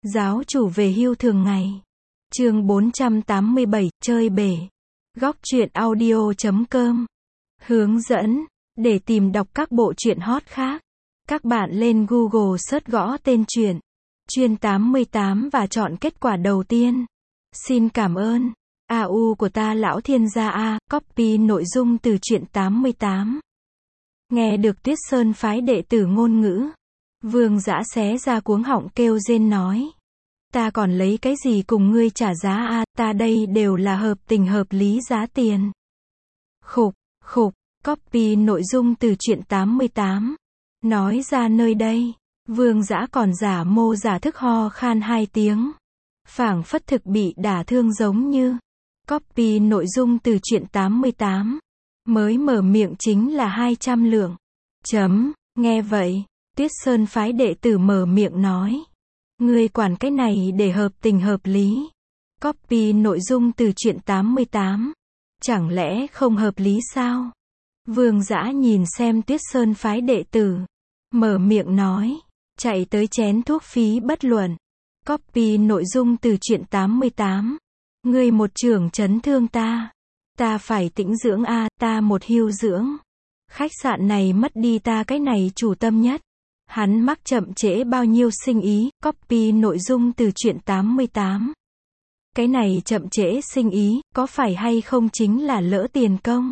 Giáo chủ về hưu thường ngày. Chương 487, chơi bể. Góc truyện audio.com. Hướng dẫn. Để tìm đọc các bộ truyện hot khác, các bạn lên Google search gõ tên truyện Chuyên 88 và chọn kết quả đầu tiên. Xin cảm ơn. AU của ta lão thiên gia A, copy nội dung từ truyện 88. Nghe được Tuyết Sơn phái đệ tử ngôn ngữ, Vương Dã xé ra cuống họng kêu rên nói: Ta còn lấy cái gì cùng ngươi trả giá a, ta đây đều là hợp tình hợp lý giá tiền. Khục, copy nội dung từ truyện 88. Nói ra nơi đây, Vương Dã còn giả mô giả thức ho khan 2 tiếng. Phảng phất thực bị đả thương giống như. Copy nội dung từ truyện 88. Mới mở miệng chính là 200 lượng. Nghe vậy, Tuyết Sơn phái đệ tử mở miệng nói: Ngươi quản cái này để hợp tình hợp lý. Copy nội dung từ truyện 88. Chẳng lẽ không hợp lý sao? Vương Dã nhìn xem Tuyết Sơn phái đệ tử, mở miệng nói: Chạy tới chén thuốc phí bất luận. Copy nội dung từ truyện 88. Ngươi một trưởng chấn thương ta. Ta phải tĩnh dưỡng a, ta một hưu dưỡng. Khách sạn này mất đi ta cái này chủ tâm nhất. Hắn mắc chậm trễ bao nhiêu sinh ý. Copy nội dung từ truyện 88. Cái này chậm trễ sinh ý, có phải hay không chính là lỡ tiền công.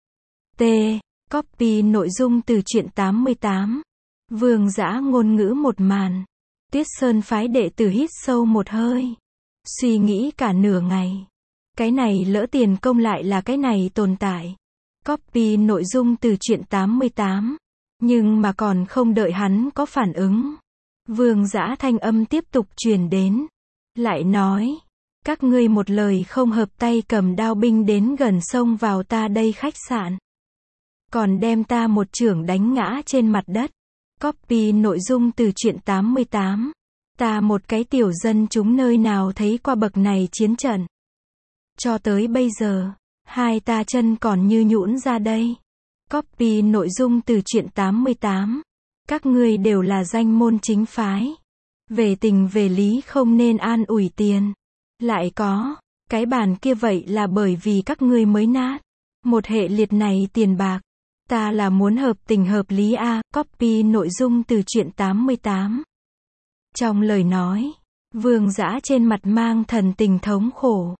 Copy nội dung từ truyện 88. Vương Dã ngôn ngữ một màn. Tuyết Sơn phái đệ tử hít sâu một hơi, suy nghĩ cả nửa ngày. Cái này lỡ tiền công lại là cái này tồn tại. Copy nội dung từ truyện 88. Nhưng mà còn không đợi hắn có phản ứng, Vương Dã thanh âm tiếp tục truyền đến. Lại nói: Các ngươi một lời không hợp tay cầm đao binh đến gần xông vào ta đây khách sạn. Còn đem ta một chưởng đánh ngã trên mặt đất. Copy nội dung từ truyện 88. Ta một cái tiểu dân chúng nơi nào thấy qua bậc này chiến trận. Cho tới bây giờ, hai ta chân còn như nhũn ra đây. Copy nội dung từ truyện 88. Các ngươi đều là danh môn chính phái. Về tình về lý không nên an ủi tiền. Lại có, cái bàn kia vậy là bởi vì các ngươi mới nát. Một hệ liệt này tiền bạc. Ta là muốn hợp tình hợp lý a. Copy nội dung từ truyện 88. Trong lời nói, Vương Dã trên mặt mang thần tình thống khổ.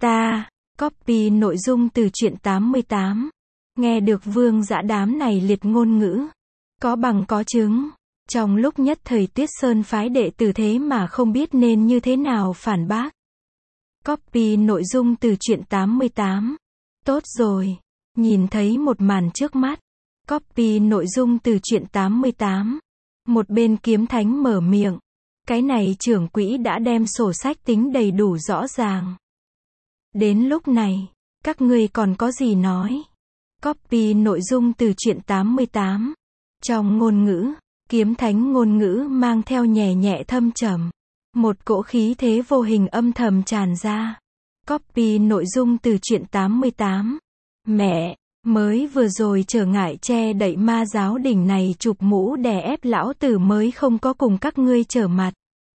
Copy nội dung từ truyện 88. Nghe được Vương Dã đám này liệt ngôn ngữ, có bằng có chứng. Trong lúc nhất thời Tuyết Sơn phái đệ tử thế mà không biết nên như thế nào phản bác. Copy nội dung từ truyện 88. Tốt rồi, nhìn thấy một màn trước mắt. Copy nội dung từ truyện 88. Một bên kiếm thánh mở miệng. Cái này trưởng quỹ đã đem sổ sách tính đầy đủ rõ ràng. Đến lúc này, các ngươi còn có gì nói? Copy nội dung từ truyện 88. Trong ngôn ngữ, kiếm thánh ngôn ngữ mang theo nhẹ nhẹ thâm trầm. Một cỗ khí thế vô hình âm thầm tràn ra. Copy nội dung từ truyện 88. Mẹ, mới vừa rồi trở ngại che đậy ma giáo đỉnh này chụp mũ đè ép lão tử mới không có cùng các ngươi trở mặt.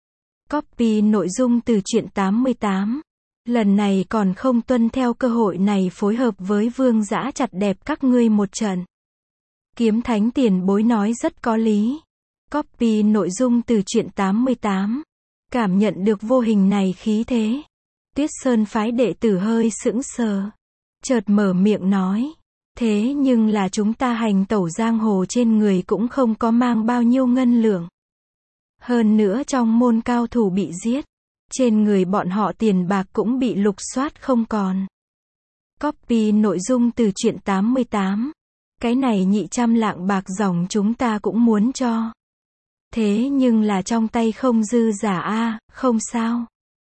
Copy nội dung từ truyện 88. Lần này còn không tuân theo cơ hội này phối hợp với Vương Dã chặt đẹp các ngươi một trận. Kiếm thánh tiền bối nói rất có lý. Copy nội dung từ truyện 88. Cảm nhận được vô hình này khí thế, Tuyết Sơn phái đệ tử hơi sững sờ. Chợt mở miệng nói: Thế nhưng là chúng ta hành tẩu giang hồ trên người cũng không có mang bao nhiêu ngân lượng. Hơn nữa trong môn cao thủ bị giết, trên người bọn họ tiền bạc cũng bị lục soát không còn. Copy nội dung từ truyện 88. Cái này 200 lạng bạc dòng chúng ta cũng muốn cho. Thế nhưng là trong tay không dư giả a, không sao.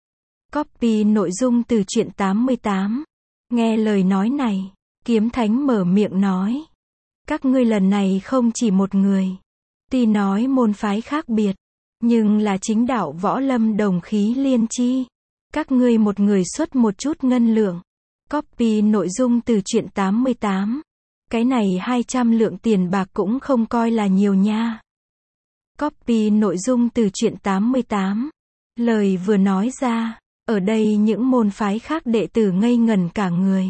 Copy nội dung từ truyện 88. Nghe lời nói này, kiếm thánh mở miệng nói: Các ngươi lần này không chỉ một người. Tuy nói môn phái khác biệt, nhưng là chính đạo võ lâm đồng khí liên chi. Các ngươi một người xuất một chút ngân lượng. Copy nội dung từ truyện 88. Cái này 200 lượng tiền bạc cũng không coi là nhiều nha. Copy nội dung từ truyện 88. Lời vừa nói ra, ở đây những môn phái khác đệ tử ngây ngẩn cả người.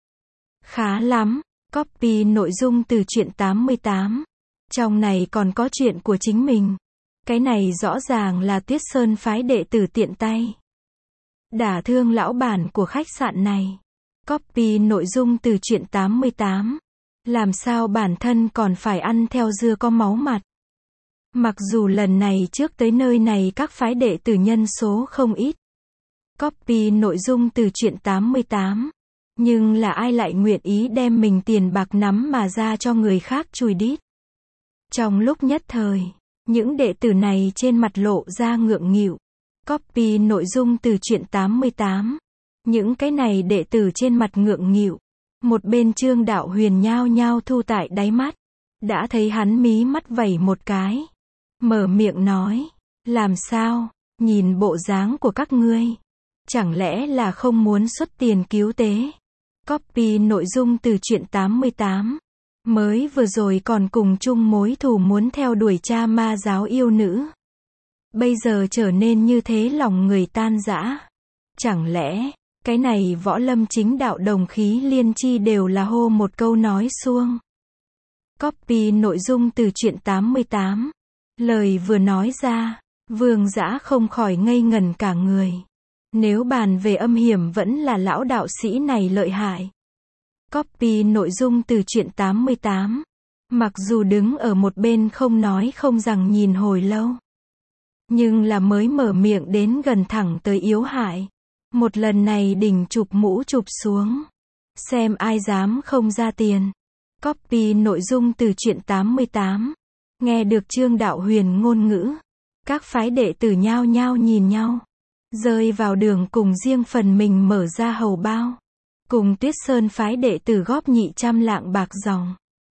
Khá lắm, copy nội dung từ truyện 88. Trong này còn có chuyện của chính mình. Cái này rõ ràng là Tuyết Sơn phái đệ tử tiện tay đả thương lão bản của khách sạn này. Copy nội dung từ truyện 88. Làm sao bản thân còn phải ăn theo dưa có máu mặt. Mặc dù lần này trước tới nơi này các phái đệ tử nhân số không ít. Copy nội dung từ truyện 88. Nhưng là ai lại nguyện ý đem mình tiền bạc nắm mà ra cho người khác chùi đít. Trong lúc nhất thời, những đệ tử này trên mặt lộ ra ngượng nghịu. Copy nội dung từ truyện 88. Những cái này đệ tử trên mặt ngượng nghịu. Một bên Trương Đạo Huyền nhao nhao thu tại đáy mắt. Đã thấy hắn mí mắt vẩy một cái. Mở miệng nói. Làm sao, nhìn bộ dáng của các ngươi. Chẳng lẽ là không muốn xuất tiền cứu tế. Copy nội dung từ truyện 88. Mới vừa rồi còn cùng chung mối thù muốn theo đuổi cha ma giáo yêu nữ. Bây giờ trở nên như thế lòng người tan rã. Chẳng lẽ, cái này võ lâm chính đạo đồng khí liên chi đều là hô một câu nói suông. Copy nội dung từ truyện 88. Lời vừa nói ra, Vương Dã không khỏi ngây ngẩn cả người. Nếu bàn về âm hiểm vẫn là lão đạo sĩ này lợi hại. Copy nội dung từ truyện 88. Mặc dù đứng ở một bên không nói không rằng nhìn hồi lâu. Nhưng là mới mở miệng đến gần thẳng tới yếu hại. Một lần này đỉnh chụp mũ chụp xuống. Xem ai dám không ra tiền. Copy nội dung từ truyện 88. Nghe được Trương Đạo Huyền ngôn ngữ. Các phái đệ tử nhao nhao nhìn nhau. Rơi vào đường cùng riêng phần mình mở ra hầu bao. Cùng Tuyết Sơn phái đệ tử góp 200 lạng bạc dòng.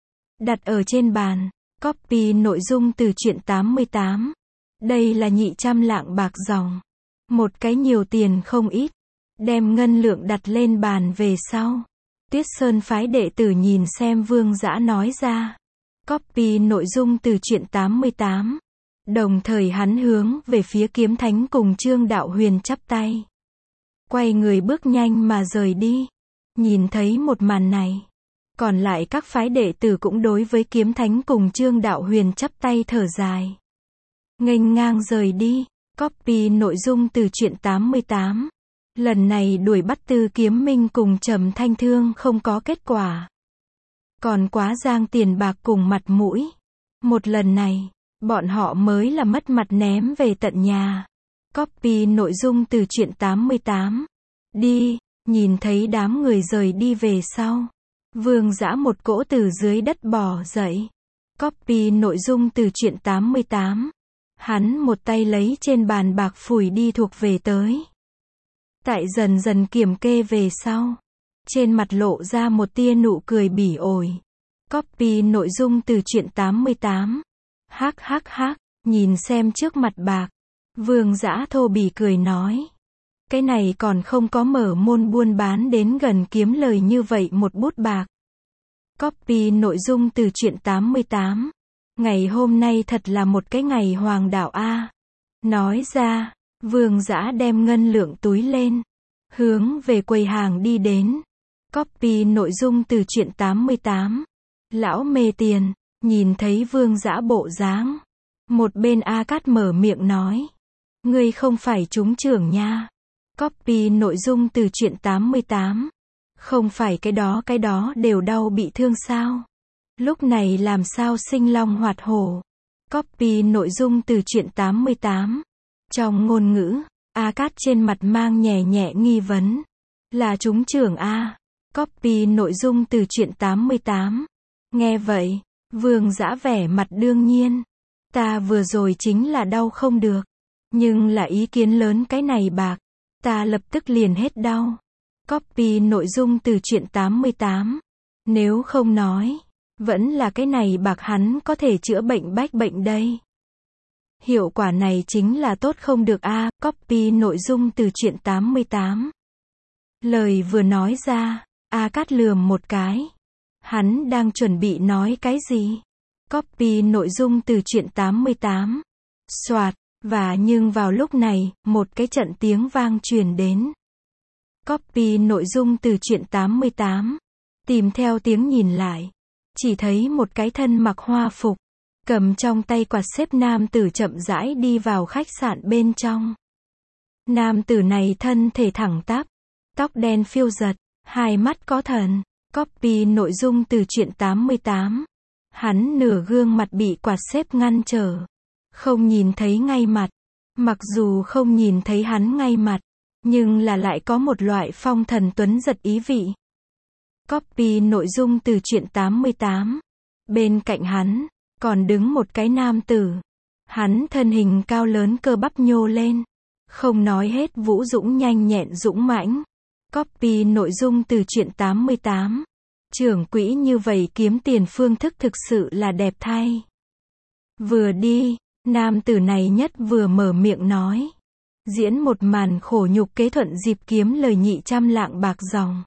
Đặt ở trên bàn. Copy nội dung từ truyện 88. Đây là 200 lạng bạc dòng. Một cái nhiều tiền không ít. Đem ngân lượng đặt lên bàn về sau. Tuyết Sơn phái đệ tử nhìn xem Vương Dã nói ra. Copy nội dung từ truyện 88. Đồng thời hắn hướng về phía Kiếm Thánh cùng Trương Đạo Huyền chắp tay. Quay người bước nhanh mà rời đi. Nhìn thấy một màn này. Còn lại các phái đệ tử cũng đối với Kiếm Thánh cùng Trương Đạo Huyền chắp tay thở dài. Nghênh ngang rời đi. Copy nội dung từ truyện 88. Lần này đuổi bắt Tư Kiếm Minh cùng Trầm Thanh Thương không có kết quả. Còn quá giang tiền bạc cùng mặt mũi. Một lần này, bọn họ mới là mất mặt ném về tận nhà. Copy nội dung từ truyện 88. Đi, nhìn thấy đám người rời đi về sau. Vương Dã một cỗ từ dưới đất bò dậy. Copy nội dung từ truyện 88. Hắn một tay lấy trên bàn bạc phủi đi thuộc về tới. Tại dần dần kiểm kê về sau. Trên mặt lộ ra một tia nụ cười bỉ ổi. Copy nội dung từ truyện 88. Hắc hắc hắc, nhìn xem trước mặt bạc. Vương Dã thô bỉ cười nói. Cái này còn không có mở môn buôn bán đến gần kiếm lời như vậy một bút bạc. Copy nội dung từ truyện 88. Ngày hôm nay thật là một cái ngày hoàng đạo a. Nói ra, Vương Dã đem ngân lượng túi lên. Hướng về quầy hàng đi đến. Copy nội dung từ truyện 88. Lão mê tiền, nhìn thấy Vương Dã bộ dáng. Một bên A Cát mở miệng nói. Ngươi không phải trúng trưởng nha. Copy nội dung từ truyện 88. Không phải cái đó đều đau bị thương sao? Lúc này làm sao sinh long hoạt hổ? Copy nội dung từ truyện 88. Trong ngôn ngữ, A Cát trên mặt mang nhẹ nhẹ nghi vấn. Là trúng trưởng A. Copy nội dung từ truyện 88. Nghe vậy, Vương Dã vẻ mặt đương nhiên. Ta vừa rồi chính là đau không được. Nhưng là ý kiến lớn cái này bạc. Ta lập tức liền hết đau. Copy nội dung từ truyện 88. Nếu không nói, vẫn là cái này bạc hắn có thể chữa bệnh bách bệnh đây. Hiệu quả này chính là tốt không được a. Copy nội dung từ truyện 88. Lời vừa nói ra, A Cát lườm một cái. Hắn đang chuẩn bị nói cái gì? Copy nội dung từ truyện 88. Soạt, Và nhưng vào lúc này, một cái trận tiếng vang truyền đến. Copy nội dung từ truyện 88. Tìm theo tiếng nhìn lại. Chỉ thấy một cái thân mặc hoa phục, cầm trong tay quạt xếp nam tử chậm rãi đi vào khách sạn bên trong. Nam tử này thân thể thẳng tắp, tóc đen phiêu giật, hai mắt có thần. Copy nội dung từ truyện 88. Hắn nửa gương mặt bị quạt xếp ngăn trở. Không nhìn thấy ngay mặt. Mặc dù không nhìn thấy hắn ngay mặt, nhưng là lại có một loại phong thần tuấn giật ý vị. Copy nội dung từ truyện 88. Bên cạnh hắn, còn đứng một cái nam tử. Hắn thân hình cao lớn cơ bắp nhô lên. Không nói hết vũ dũng nhanh nhẹn dũng mãnh. Copy nội dung từ truyện 88. Trưởng quỹ như vậy kiếm tiền phương thức thực sự là đẹp thay. Vừa đi, nam tử này nhất vừa mở miệng nói. Diễn một màn khổ nhục kế thuận dịp kiếm lời nhị trăm lạng bạc dòng.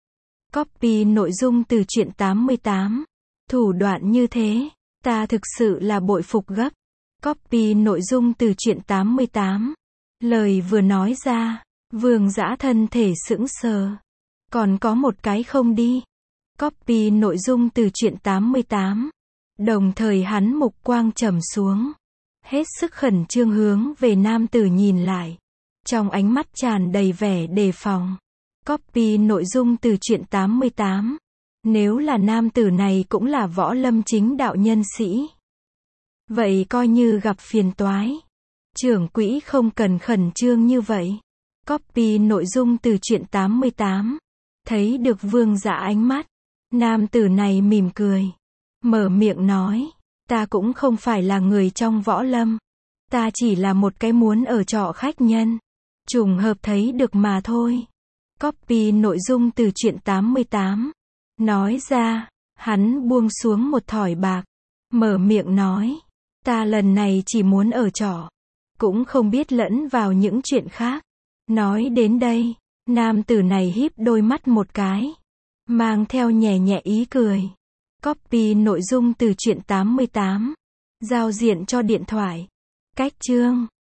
Copy nội dung từ truyện 88. Thủ đoạn như thế, ta thực sự là bội phục gấp. Copy nội dung từ truyện 88. Lời vừa nói ra, Vương Dã thân thể sững sờ. Còn có một cái không đi. Copy nội dung từ truyện 88. Đồng thời hắn mục quang trầm xuống. Hết sức khẩn trương hướng về nam tử nhìn lại. Trong ánh mắt tràn đầy vẻ đề phòng. Copy nội dung từ truyện 88. Nếu là nam tử này cũng là võ lâm chính đạo nhân sĩ, vậy coi như gặp phiền toái. Trưởng quỹ không cần khẩn trương như vậy. Copy nội dung từ truyện 88. Thấy được Vương Dã ánh mắt, nam tử này mỉm cười, mở miệng nói, ta cũng không phải là người trong võ lâm, ta chỉ là một cái muốn ở trọ khách nhân, trùng hợp thấy được mà thôi. Copy nội dung từ truyện 88. Nói ra, hắn buông xuống một thỏi bạc, mở miệng nói, ta lần này chỉ muốn ở trọ, cũng không biết lẫn vào những chuyện khác. Nói đến đây, nam tử này híp đôi mắt một cái, mang theo nhẹ nhẹ ý cười. Copy nội dung từ truyện 88. Giao diện cho điện thoại. Cách chương